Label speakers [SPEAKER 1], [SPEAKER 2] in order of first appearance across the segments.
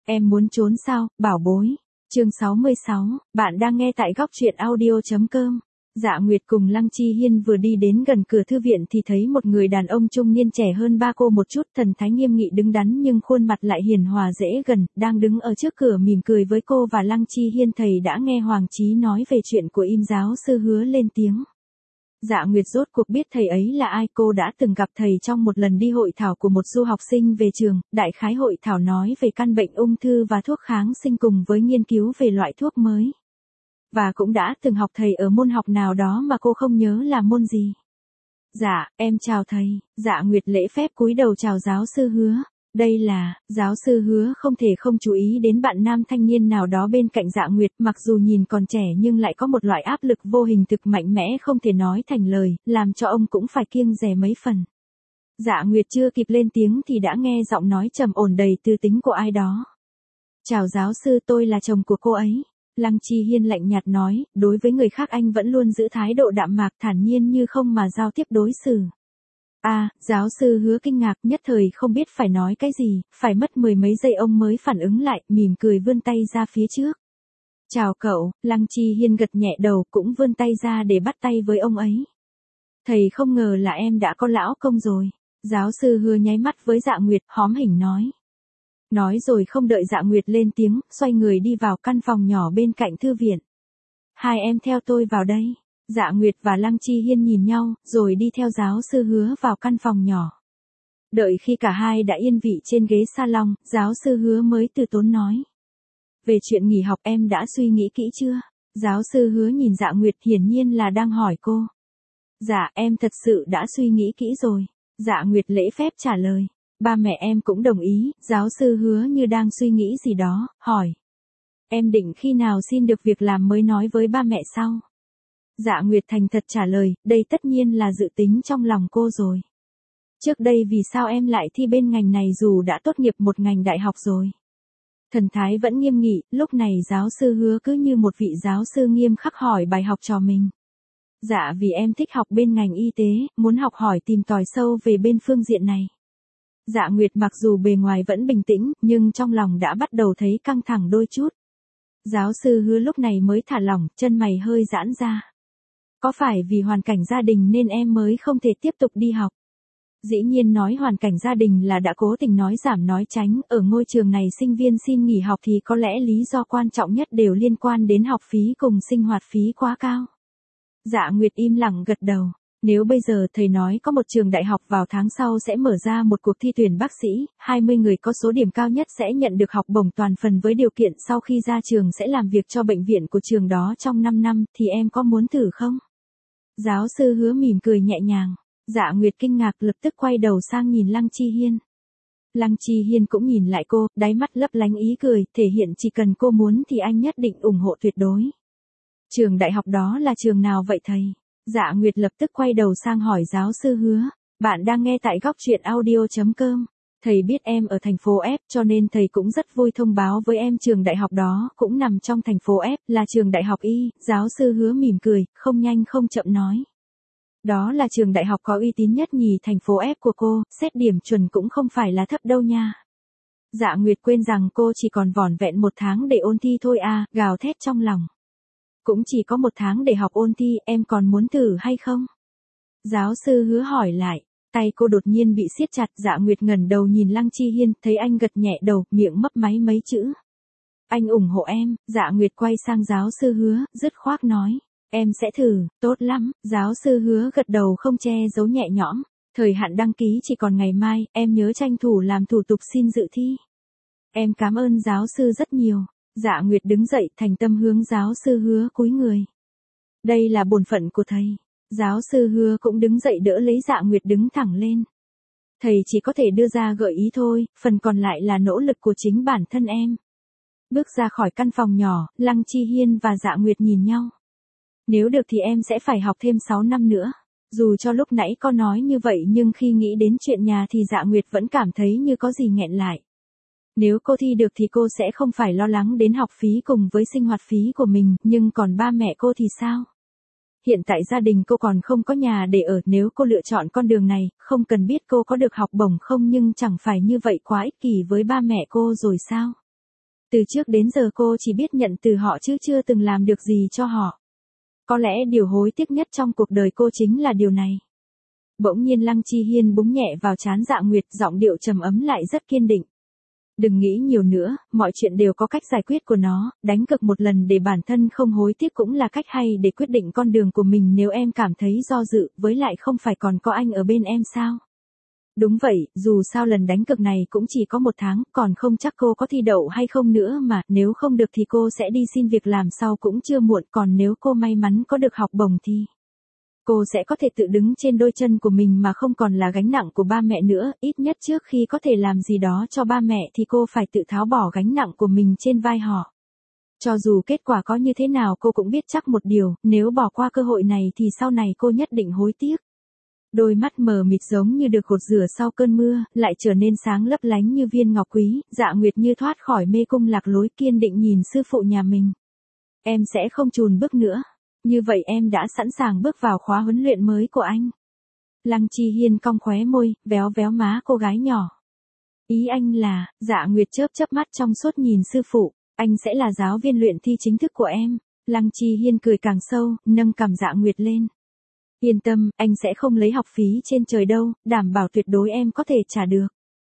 [SPEAKER 1] Em muốn trốn sao, bảo bối? Chương 66, bạn đang nghe tại góc truyện audio.com. Dạ Nguyệt cùng Lăng Chi Hiên vừa đi đến gần cửa thư viện thì thấy một người đàn ông trung niên trẻ hơn ba cô một chút, thần thái nghiêm nghị đứng đắn nhưng khuôn mặt lại hiền hòa dễ gần, đang đứng ở trước cửa mỉm cười với cô và Lăng Chi Hiên. Thầy đã nghe Hoàng Chí nói về chuyện của Im giáo sư Hứa lên tiếng. Dạ Nguyệt rốt cuộc biết thầy ấy là ai. Cô đã từng gặp thầy trong một lần đi hội thảo của một du học sinh về trường, đại khái hội thảo nói về căn bệnh ung thư và thuốc kháng sinh cùng với nghiên cứu về loại thuốc mới. Và cũng đã từng học thầy ở môn học nào đó mà cô không nhớ là môn gì. Dạ, em chào thầy. Dạ Nguyệt lễ phép cúi đầu chào giáo sư Hứa. Đây là, giáo sư Hứa không thể không chú ý đến bạn nam thanh niên nào đó bên cạnh Dạ Nguyệt, mặc dù nhìn còn trẻ nhưng lại có một loại áp lực vô hình thực mạnh mẽ không thể nói thành lời, làm cho ông cũng phải kiêng dè mấy phần. Dạ Nguyệt chưa kịp lên tiếng thì đã nghe giọng nói trầm ổn đầy tư tính của ai đó. Chào giáo sư, tôi là chồng của cô ấy. Lăng Chi Hiên lạnh nhạt nói, đối với người khác anh vẫn luôn giữ thái độ đạm mạc thản nhiên như không mà giao tiếp đối xử. Giáo sư Hứa kinh ngạc nhất thời không biết phải nói cái gì, phải mất mười mấy giây ông mới phản ứng lại, mỉm cười vươn tay ra phía trước. Chào cậu. Lăng Chi Hiên gật nhẹ đầu cũng vươn tay ra để bắt tay với ông ấy. Thầy không ngờ là em đã có lão công rồi. Giáo sư Hứa nháy mắt với Dạ Nguyệt, hóm hỉnh nói. Nói rồi không đợi Dạ Nguyệt lên tiếng, xoay người đi vào căn phòng nhỏ bên cạnh thư viện. Hai em theo tôi vào đây. Dạ Nguyệt và Lăng Chi Hiên nhìn nhau, rồi đi theo giáo sư Hứa vào căn phòng nhỏ. Đợi khi cả hai đã yên vị trên ghế salon, giáo sư Hứa mới từ tốn nói. Về chuyện nghỉ học em đã suy nghĩ kỹ chưa? Giáo sư Hứa nhìn Dạ Nguyệt hiển nhiên là đang hỏi cô. Dạ, em thật sự đã suy nghĩ kỹ rồi. Dạ Nguyệt lễ phép trả lời. Ba mẹ em cũng đồng ý. Giáo sư Hứa như đang suy nghĩ gì đó, hỏi. Em định khi nào xin được việc làm mới nói với ba mẹ sau? Dạ Nguyệt thành thật trả lời, đây tất nhiên là dự tính trong lòng cô rồi. Trước đây vì sao em lại thi bên ngành này dù đã tốt nghiệp một ngành đại học rồi? Thần thái vẫn nghiêm nghị, lúc này giáo sư Hứa cứ như một vị giáo sư nghiêm khắc hỏi bài học trò mình. Dạ vì em thích học bên ngành y tế, muốn học hỏi tìm tòi sâu về bên phương diện này. Dạ Nguyệt mặc dù bề ngoài vẫn bình tĩnh, nhưng trong lòng đã bắt đầu thấy căng thẳng đôi chút. Giáo sư Hứa lúc này mới thả lỏng, chân mày hơi giãn ra. Có phải vì hoàn cảnh gia đình nên em mới không thể tiếp tục đi học? Dĩ nhiên nói hoàn cảnh gia đình là đã cố tình nói giảm nói tránh, ở ngôi trường này sinh viên xin nghỉ học thì có lẽ lý do quan trọng nhất đều liên quan đến học phí cùng sinh hoạt phí quá cao. Dạ Nguyệt im lặng gật đầu. Nếu bây giờ thầy nói có một trường đại học vào tháng sau sẽ mở ra một cuộc thi tuyển bác sĩ, 20 người có số điểm cao nhất sẽ nhận được học bổng toàn phần với điều kiện sau khi ra trường sẽ làm việc cho bệnh viện của trường đó trong 5 năm, thì em có muốn thử không? Giáo sư Hứa mỉm cười nhẹ nhàng. Dạ Nguyệt kinh ngạc lập tức quay đầu sang nhìn Lăng Chi Hiên. Lăng Chi Hiên cũng nhìn lại cô, đáy mắt lấp lánh ý cười, thể hiện chỉ cần cô muốn thì anh nhất định ủng hộ tuyệt đối. Trường đại học đó là trường nào vậy thầy? Dạ Nguyệt lập tức quay đầu sang hỏi giáo sư Hứa. Bạn đang nghe tại góc truyện audio.com. Thầy biết em ở thành phố F cho nên thầy cũng rất vui thông báo với em trường đại học đó cũng nằm trong thành phố F, là trường đại học Y. Giáo sư Hứa mỉm cười, không nhanh không chậm nói. Đó là trường đại học có uy tín nhất nhì thành phố F của cô, xét điểm chuẩn cũng không phải là thấp đâu nha. Dạ Nguyệt quên rằng cô chỉ còn vỏn vẹn một tháng để ôn thi thôi gào thét trong lòng. Cũng chỉ có một tháng để học ôn thi, em còn muốn thử hay không? Giáo sư Hứa hỏi lại. Tay cô đột nhiên bị siết chặt. Dạ Nguyệt ngẩng đầu nhìn Lăng Chi Hiên, thấy anh gật nhẹ đầu, miệng mấp máy mấy chữ. Anh ủng hộ em. Dạ Nguyệt quay sang giáo sư Hứa, dứt khoát nói. Em sẽ thử, tốt lắm. Giáo sư Hứa gật đầu không che giấu nhẹ nhõm. Thời hạn đăng ký chỉ còn ngày mai, em nhớ tranh thủ làm thủ tục xin dự thi. Em cảm ơn giáo sư rất nhiều. Dạ Nguyệt đứng dậy thành tâm hướng giáo sư Hứa cúi người. Đây là bổn phận của thầy. Giáo sư Hứa cũng đứng dậy đỡ lấy Dạ Nguyệt đứng thẳng lên. Thầy chỉ có thể đưa ra gợi ý thôi, phần còn lại là nỗ lực của chính bản thân em. Bước ra khỏi căn phòng nhỏ, Lăng Chi Hiên và Dạ Nguyệt nhìn nhau. Nếu được thì em sẽ phải học thêm 6 năm nữa. Dù cho lúc nãy có nói như vậy nhưng khi nghĩ đến chuyện nhà thì Dạ Nguyệt vẫn cảm thấy như có gì nghẹn lại. Nếu cô thi được thì cô sẽ không phải lo lắng đến học phí cùng với sinh hoạt phí của mình, nhưng còn ba mẹ cô thì sao? Hiện tại gia đình cô còn không có nhà để ở, nếu cô lựa chọn con đường này, không cần biết cô có được học bổng không nhưng chẳng phải như vậy quá ích kỷ với ba mẹ cô rồi sao? Từ trước đến giờ cô chỉ biết nhận từ họ chứ chưa từng làm được gì cho họ. Có lẽ điều hối tiếc nhất trong cuộc đời cô chính là điều này. Bỗng nhiên Lăng Chi Hiên búng nhẹ vào trán Dạ Nguyệt, giọng điệu trầm ấm lại rất kiên định. Đừng nghĩ nhiều nữa, mọi chuyện đều có cách giải quyết của nó, đánh cược một lần để bản thân không hối tiếc cũng là cách hay để quyết định con đường của mình nếu em cảm thấy do dự, với lại không phải còn có anh ở bên em sao? Đúng vậy, dù sao lần đánh cược này cũng chỉ có 1 tháng, còn không chắc cô có thi đậu hay không nữa mà, nếu không được thì cô sẽ đi xin việc làm sau cũng chưa muộn, còn nếu cô may mắn có được học bổng thì cô sẽ có thể tự đứng trên đôi chân của mình mà không còn là gánh nặng của ba mẹ nữa, ít nhất trước khi có thể làm gì đó cho ba mẹ thì cô phải tự tháo bỏ gánh nặng của mình trên vai họ. Cho dù kết quả có như thế nào cô cũng biết chắc một điều, nếu bỏ qua cơ hội này thì sau này cô nhất định hối tiếc. Đôi mắt mờ mịt giống như được gột rửa sau cơn mưa, lại trở nên sáng lấp lánh như viên ngọc quý, Dạ Nguyệt như thoát khỏi mê cung lạc lối kiên định nhìn sư phụ nhà mình. Em sẽ không chùn bước nữa. Như vậy em đã sẵn sàng bước vào khóa huấn luyện mới của anh. Lăng Chi Hiên cong khóe môi, véo véo má cô gái nhỏ. Ý anh là, Dạ Nguyệt chớp chớp mắt trong suốt nhìn sư phụ, anh sẽ là giáo viên luyện thi chính thức của em. Lăng Chi Hiên cười càng sâu, nâng cằm Dạ Nguyệt lên. Yên tâm, anh sẽ không lấy học phí trên trời đâu, đảm bảo tuyệt đối em có thể trả được.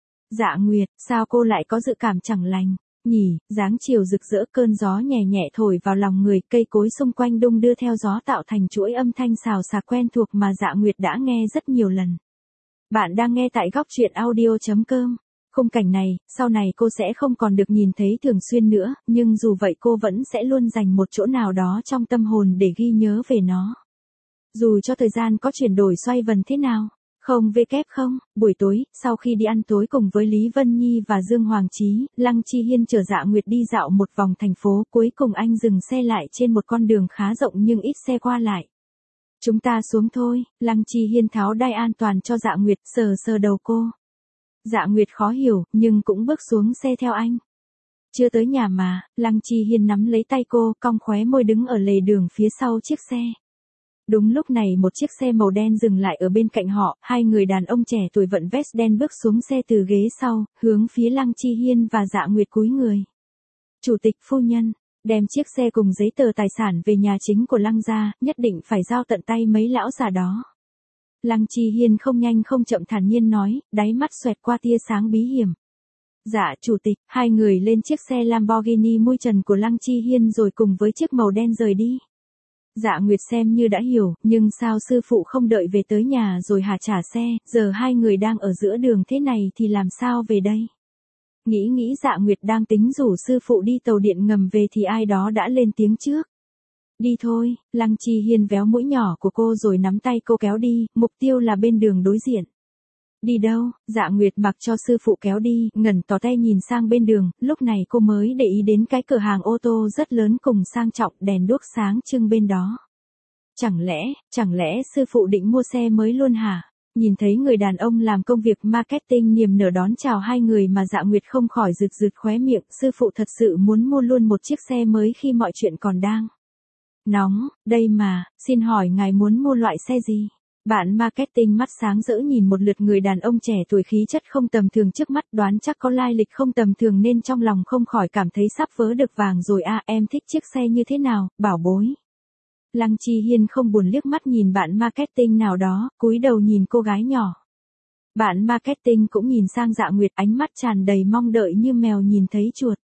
[SPEAKER 1] Dạ Nguyệt, sao cô lại có dự cảm chẳng lành? Nhỉ, dáng chiều rực rỡ cơn gió nhẹ nhẹ thổi vào lòng người, cây cối xung quanh đung đưa theo gió tạo thành chuỗi âm thanh xào xạc quen thuộc mà Dạ Nguyệt đã nghe rất nhiều lần. Bạn đang nghe tại góc truyện audio.com. Khung cảnh này, sau này cô sẽ không còn được nhìn thấy thường xuyên nữa, nhưng dù vậy cô vẫn sẽ luôn dành một chỗ nào đó trong tâm hồn để ghi nhớ về nó. Dù cho thời gian có chuyển đổi xoay vần thế nào. Không, buổi tối, sau khi đi ăn tối cùng với Lý Vân Nhi và Dương Hoàng Chí, Lăng Chi Hiên chở Dạ Nguyệt đi dạo một vòng thành phố, cuối cùng anh dừng xe lại trên một con đường khá rộng nhưng ít xe qua lại. Chúng ta xuống thôi, Lăng Chi Hiên tháo đai an toàn cho Dạ Nguyệt, sờ sờ đầu cô. Dạ Nguyệt khó hiểu, nhưng cũng bước xuống xe theo anh. Chưa tới nhà mà, Lăng Chi Hiên nắm lấy tay cô, cong khóe môi đứng ở lề đường phía sau chiếc xe. Đúng lúc này một chiếc xe màu đen dừng lại ở bên cạnh họ, hai người đàn ông trẻ tuổi vận vest đen bước xuống xe từ ghế sau, hướng phía Lăng Chi Hiên và Dạ Nguyệt cúi người. Chủ tịch phu nhân, đem chiếc xe cùng giấy tờ tài sản về nhà chính của Lăng gia, nhất định phải giao tận tay mấy lão già đó. Lăng Chi Hiên không nhanh không chậm thản nhiên nói, đáy mắt xoẹt qua tia sáng bí hiểm. Dạ chủ tịch, hai người lên chiếc xe Lamborghini mui trần của Lăng Chi Hiên rồi cùng với chiếc màu đen rời đi. Dạ Nguyệt xem như đã hiểu, nhưng sao sư phụ không đợi về tới nhà rồi hả trả xe, giờ hai người đang ở giữa đường thế này thì làm sao về đây? Nghĩ Dạ Nguyệt đang tính rủ sư phụ đi tàu điện ngầm về thì ai đó đã lên tiếng trước. Đi thôi, Lăng Chi Hiên véo mũi nhỏ của cô rồi nắm tay cô kéo đi, mục tiêu là bên đường đối diện. Đi đâu? Dạ Nguyệt mặc cho sư phụ kéo đi, ngẩng tỏ tay nhìn sang bên đường, lúc này cô mới để ý đến cái cửa hàng ô tô rất lớn cùng sang trọng, đèn đuốc sáng trưng bên đó. Chẳng lẽ sư phụ định mua xe mới luôn hả? Nhìn thấy người đàn ông làm công việc marketing niềm nở đón chào hai người mà Dạ Nguyệt không khỏi rực rực khóe miệng, sư phụ thật sự muốn mua luôn một chiếc xe mới khi mọi chuyện còn đang nóng, đây mà, xin hỏi ngài muốn mua loại xe gì? Bạn marketing mắt sáng rỡ nhìn một lượt người đàn ông trẻ tuổi khí chất không tầm thường trước mắt, đoán chắc có lai lịch không tầm thường nên trong lòng không khỏi cảm thấy sắp vớ được vàng rồi à, em thích chiếc xe như thế nào, bảo bối. Lăng Chi Hiên không buồn liếc mắt nhìn bạn marketing nào đó, cúi đầu nhìn cô gái nhỏ. Bạn marketing cũng nhìn sang Dạ Nguyệt, ánh mắt tràn đầy mong đợi như mèo nhìn thấy chuột.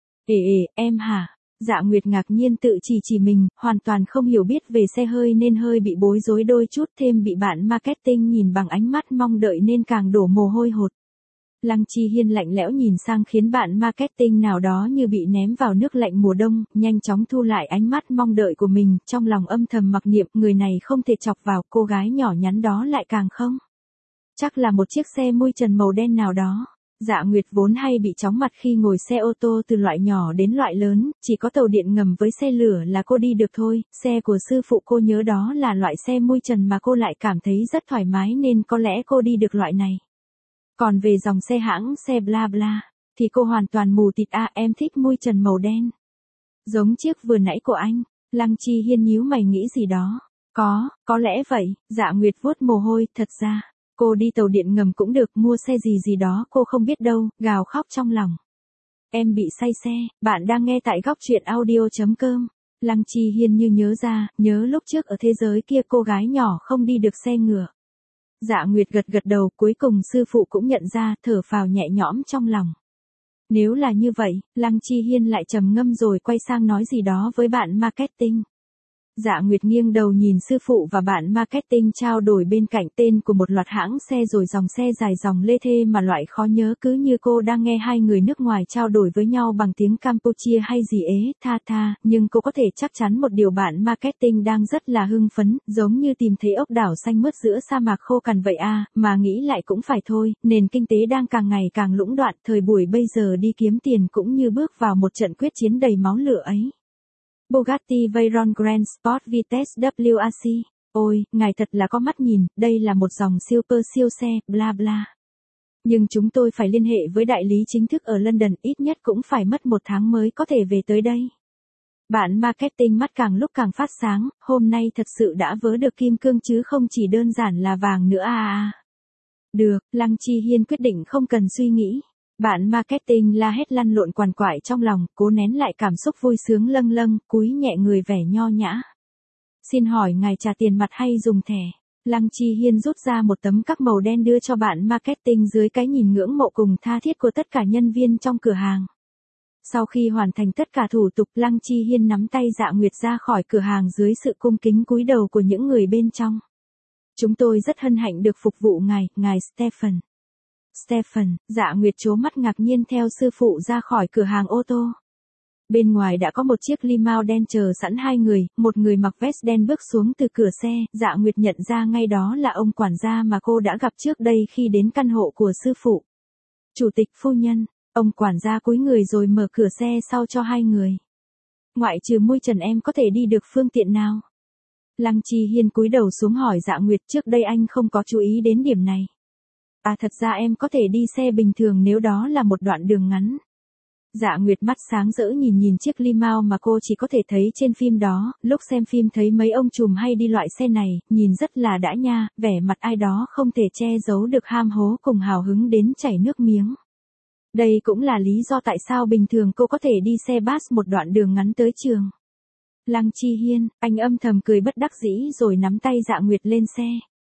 [SPEAKER 1] Em hả? Dạ Nguyệt ngạc nhiên tự chỉ mình, hoàn toàn không hiểu biết về xe hơi nên hơi bị bối rối đôi chút, thêm bị bạn marketing nhìn bằng ánh mắt mong đợi nên càng đổ mồ hôi hột. Lăng Chi Hiên lạnh lẽo nhìn sang khiến bạn marketing nào đó như bị ném vào nước lạnh mùa đông, nhanh chóng thu lại ánh mắt mong đợi của mình, trong lòng âm thầm mặc niệm người này không thể chọc vào, cô gái nhỏ nhắn đó lại càng không. Chắc là một chiếc xe mui trần màu đen nào đó. Dạ Nguyệt vốn hay bị chóng mặt khi ngồi xe ô tô từ loại nhỏ đến loại lớn, chỉ có tàu điện ngầm với xe lửa là cô đi được thôi, xe của sư phụ cô nhớ đó là loại xe mui trần mà cô lại cảm thấy rất thoải mái nên có lẽ cô đi được loại này. Còn về dòng xe hãng, xe bla bla, thì cô hoàn toàn mù tịt à, em thích mui trần màu đen. Giống chiếc vừa nãy của anh, Lăng Chi Hiên nhíu mày nghĩ gì đó. Có lẽ vậy, Dạ Nguyệt vuốt mồ hôi, thật ra. Cô đi tàu điện ngầm cũng được, mua xe gì đó cô không biết đâu, gào khóc trong lòng. Em bị say xe, bạn đang nghe tại góc truyện audio.com. Lăng Chi Hiên như nhớ ra, nhớ lúc trước ở thế giới kia cô gái nhỏ không đi được xe ngựa. Dạ Nguyệt gật gật đầu, cuối cùng sư phụ cũng nhận ra, thở phào nhẹ nhõm trong lòng. Nếu là như vậy, Lăng Chi Hiên lại trầm ngâm rồi quay sang nói gì đó với bạn marketing. Dạ Nguyệt nghiêng đầu nhìn sư phụ và bạn marketing trao đổi bên cạnh tên của một loạt hãng xe rồi dòng xe dài dòng lê thê mà loại khó nhớ, cứ như cô đang nghe hai người nước ngoài trao đổi với nhau bằng tiếng Campuchia hay gì ế, nhưng cô có thể chắc chắn một điều, bạn marketing đang rất là hưng phấn, giống như tìm thấy ốc đảo xanh mướt giữa sa mạc khô cằn vậy à, mà nghĩ lại cũng phải thôi, nền kinh tế đang càng ngày càng lũng đoạn, thời buổi bây giờ đi kiếm tiền cũng như bước vào một trận quyết chiến đầy máu lửa ấy. Bugatti Veyron Grand Sport Vitesse WRC. Ôi, ngài thật là có mắt nhìn, đây là một dòng siêu xe, bla bla. Nhưng chúng tôi phải liên hệ với đại lý chính thức ở London, ít nhất cũng phải mất 1 tháng mới có thể về tới đây. Bạn marketing mắt càng lúc càng phát sáng, hôm nay thật sự đã vớ được kim cương chứ không chỉ đơn giản là vàng nữa à. Được, Lăng Chi Hiên quyết định không cần suy nghĩ. Bạn marketing la hét lăn lộn quằn quại trong lòng, cố nén lại cảm xúc vui sướng lâng lâng, cúi nhẹ người vẻ nho nhã. Xin hỏi ngài trả tiền mặt hay dùng thẻ? Lăng Chi Hiên rút ra một tấm cắc màu đen đưa cho bạn marketing dưới cái nhìn ngưỡng mộ cùng tha thiết của tất cả nhân viên trong cửa hàng. Sau khi hoàn thành tất cả thủ tục, Lăng Chi Hiên nắm tay Dạ Nguyệt ra khỏi cửa hàng dưới sự cung kính cúi đầu của những người bên trong. Chúng tôi rất hân hạnh được phục vụ ngài Stephen. Stephen, Dạ Nguyệt trố mắt ngạc nhiên theo sư phụ ra khỏi cửa hàng ô tô. Bên ngoài đã có một chiếc limo đen chờ sẵn hai người, một người mặc vest đen bước xuống từ cửa xe, Dạ Nguyệt nhận ra ngay đó là ông quản gia mà cô đã gặp trước đây khi đến căn hộ của sư phụ. Chủ tịch phu nhân, ông quản gia cúi người rồi mở cửa xe sau cho hai người. Ngoại trừ mui trần em có thể đi được phương tiện nào? Lăng Chi Hiên cúi đầu xuống hỏi Dạ Nguyệt, trước đây anh không có chú ý đến điểm này. À, thật ra em có thể đi xe bình thường nếu đó là một đoạn đường ngắn. Dạ Nguyệt mắt sáng rỡ nhìn chiếc limo mà cô chỉ có thể thấy trên phim đó, lúc xem phim thấy mấy ông trùm hay đi loại xe này, nhìn rất là đã nha, vẻ mặt ai đó không thể che giấu được ham hố cùng hào hứng đến chảy nước miếng. Đây cũng là lý do tại sao bình thường cô có thể đi xe bus một đoạn đường ngắn tới trường. Lăng Chi Hiên, anh âm thầm cười bất đắc dĩ rồi nắm tay Dạ Nguyệt lên xe.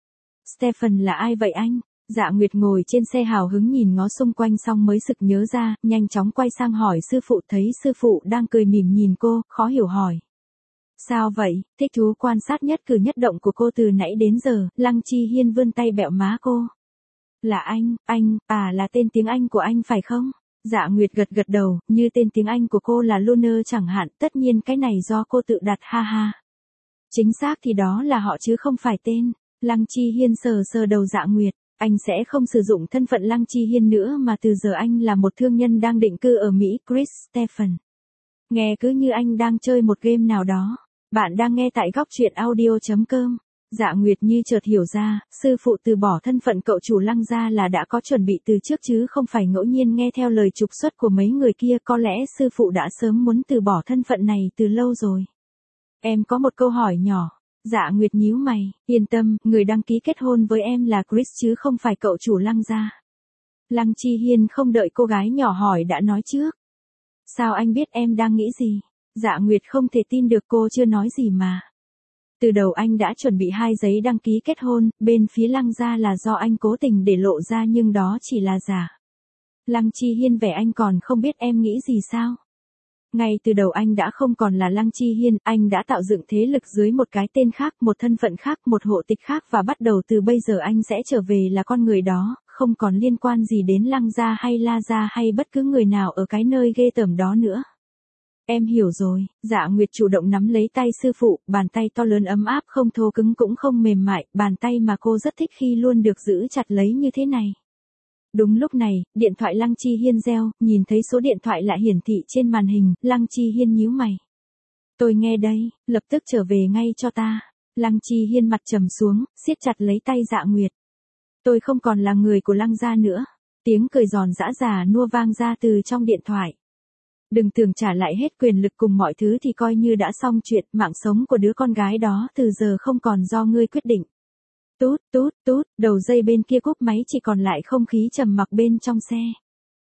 [SPEAKER 1] Stephen là ai vậy anh? Dạ Nguyệt ngồi trên xe hào hứng nhìn ngó xung quanh xong mới sực nhớ ra, nhanh chóng quay sang hỏi sư phụ, thấy sư phụ đang cười mỉm nhìn cô, khó hiểu hỏi. Sao vậy? Thích thú quan sát nhất cử nhất động của cô từ nãy đến giờ, Lăng Chi Hiên vươn tay bẹo má cô. Là anh, là tên tiếng Anh của anh phải không? Dạ Nguyệt gật gật đầu, như tên tiếng Anh của cô là Lunar chẳng hạn, tất nhiên cái này do cô tự đặt, ha ha. Chính xác thì đó là họ chứ không phải tên. Lăng Chi Hiên sờ đầu Dạ Nguyệt. Anh sẽ không sử dụng thân phận Lăng Chi Hiên nữa mà từ giờ anh là một thương nhân đang định cư ở Mỹ, Chris Stephen. Nghe cứ như anh đang chơi một game nào đó. Bạn đang nghe tại góc truyện audio.com. Dạ Nguyệt như chợt hiểu ra, sư phụ từ bỏ thân phận cậu chủ Lăng gia là đã có chuẩn bị từ trước chứ không phải ngẫu nhiên nghe theo lời trục xuất của mấy người kia, có lẽ sư phụ đã sớm muốn từ bỏ thân phận này từ lâu rồi. Em có một câu hỏi nhỏ. Dạ Nguyệt nhíu mày, yên tâm, người đăng ký kết hôn với em là Chris chứ không phải cậu chủ Lăng gia. Lăng Chi Hiên không đợi cô gái nhỏ hỏi đã nói trước. Sao anh biết em đang nghĩ gì? Dạ Nguyệt không thể tin được cô chưa nói gì mà. Từ đầu anh đã chuẩn bị 2 giấy đăng ký kết hôn, bên phía Lăng gia là do anh cố tình để lộ ra nhưng đó chỉ là giả. Lăng Chi Hiên vẻ anh còn không biết em nghĩ gì sao? Ngay từ đầu anh đã không còn là Lăng Chi Hiên, anh đã tạo dựng thế lực dưới một cái tên khác, một thân phận khác, một hộ tịch khác và bắt đầu từ bây giờ anh sẽ trở về là con người đó, không còn liên quan gì đến Lăng gia hay La gia hay bất cứ người nào ở cái nơi ghê tởm đó nữa. Em hiểu rồi, Dạ Nguyệt chủ động nắm lấy tay sư phụ, bàn tay to lớn ấm áp không thô cứng cũng không mềm mại, bàn tay mà cô rất thích khi luôn được giữ chặt lấy như thế này. Đúng lúc này, điện thoại Lăng Chi Hiên reo, nhìn thấy số điện thoại lại hiển thị trên màn hình, Lăng Chi Hiên nhíu mày. Tôi nghe đây, lập tức trở về ngay cho ta. Lăng Chi Hiên mặt trầm xuống, siết chặt lấy tay Dạ Nguyệt. Tôi không còn là người của Lăng gia nữa. Tiếng cười giòn giã già nua vang ra từ trong điện thoại. Đừng tưởng trả lại hết quyền lực cùng mọi thứ thì coi như đã xong chuyện, mạng sống của đứa con gái đó từ giờ không còn do ngươi quyết định. Tút, đầu dây bên kia cúp máy chỉ còn lại không khí trầm mặc bên trong xe.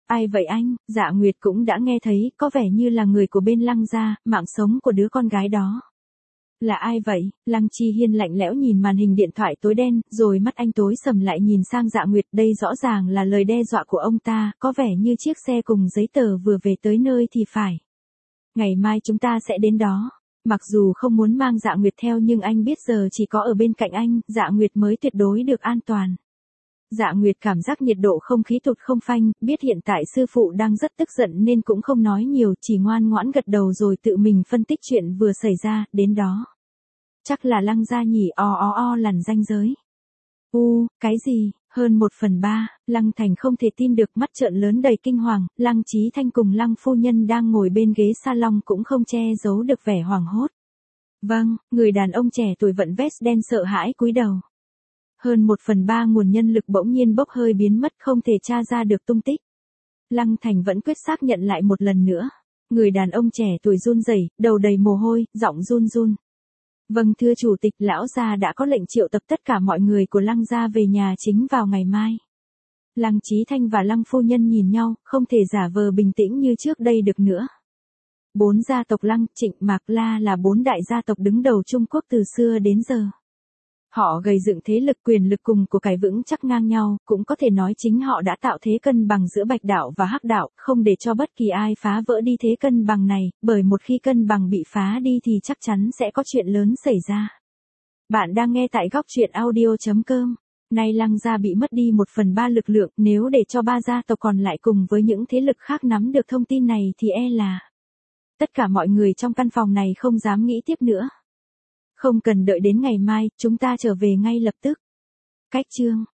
[SPEAKER 1] Ai vậy anh? Dạ Nguyệt cũng đã nghe thấy, có vẻ như là người của bên Lăng gia, mạng sống của đứa con gái đó. Là ai vậy? Lăng Chi Hiên lạnh lẽo nhìn màn hình điện thoại tối đen, rồi mắt anh tối sầm lại nhìn sang Dạ Nguyệt, đây rõ ràng là lời đe dọa của ông ta, có vẻ như chiếc xe cùng giấy tờ vừa về tới nơi thì phải. Ngày mai chúng ta sẽ đến đó. Mặc dù không muốn mang Dạ Nguyệt theo nhưng anh biết giờ chỉ có ở bên cạnh anh, Dạ Nguyệt mới tuyệt đối được an toàn. Dạ Nguyệt cảm giác nhiệt độ không khí tụt không phanh, biết hiện tại sư phụ đang rất tức giận nên cũng không nói nhiều, chỉ ngoan ngoãn gật đầu rồi tự mình phân tích chuyện vừa xảy ra, đến đó. Chắc là Lăng gia nhỉ, lằn ranh giới. Cái gì? Hơn 1/3, Lăng Thành không thể tin được, mắt trợn lớn đầy kinh hoàng, Lăng Chí Thanh cùng Lăng phu nhân đang ngồi bên ghế salon cũng không che giấu được vẻ hoảng hốt. Vâng, người đàn ông trẻ tuổi vận vest đen sợ hãi cúi đầu. Hơn 1/3 nguồn nhân lực bỗng nhiên bốc hơi biến mất, không thể tra ra được tung tích. Lăng Thành vẫn quyết xác nhận lại một lần nữa. Người đàn ông trẻ tuổi run rẩy, đầu đầy mồ hôi, giọng run run. Vâng thưa chủ tịch, lão gia đã có lệnh triệu tập tất cả mọi người của Lăng gia về nhà chính vào ngày mai. Lăng Chí Thanh và Lăng phu nhân nhìn nhau, không thể giả vờ bình tĩnh như trước đây được nữa. 4 gia tộc Lăng, Trịnh, Mạc, La là 4 đại gia tộc đứng đầu Trung Quốc từ xưa đến giờ. Họ gây dựng thế lực quyền lực cùng của cải vững chắc ngang nhau, cũng có thể nói chính họ đã tạo thế cân bằng giữa Bạch đạo và Hắc đạo, không để cho bất kỳ ai phá vỡ đi thế cân bằng này, bởi một khi cân bằng bị phá đi thì chắc chắn sẽ có chuyện lớn xảy ra. Bạn đang nghe tại góc truyện audio.com. Nay Lăng gia bị mất đi 1/3 lực lượng, nếu để cho 3 gia tộc còn lại cùng với những thế lực khác nắm được thông tin này thì e là tất cả mọi người trong căn phòng này không dám nghĩ tiếp nữa. Không cần đợi đến ngày mai, chúng ta trở về ngay lập tức. Cách chương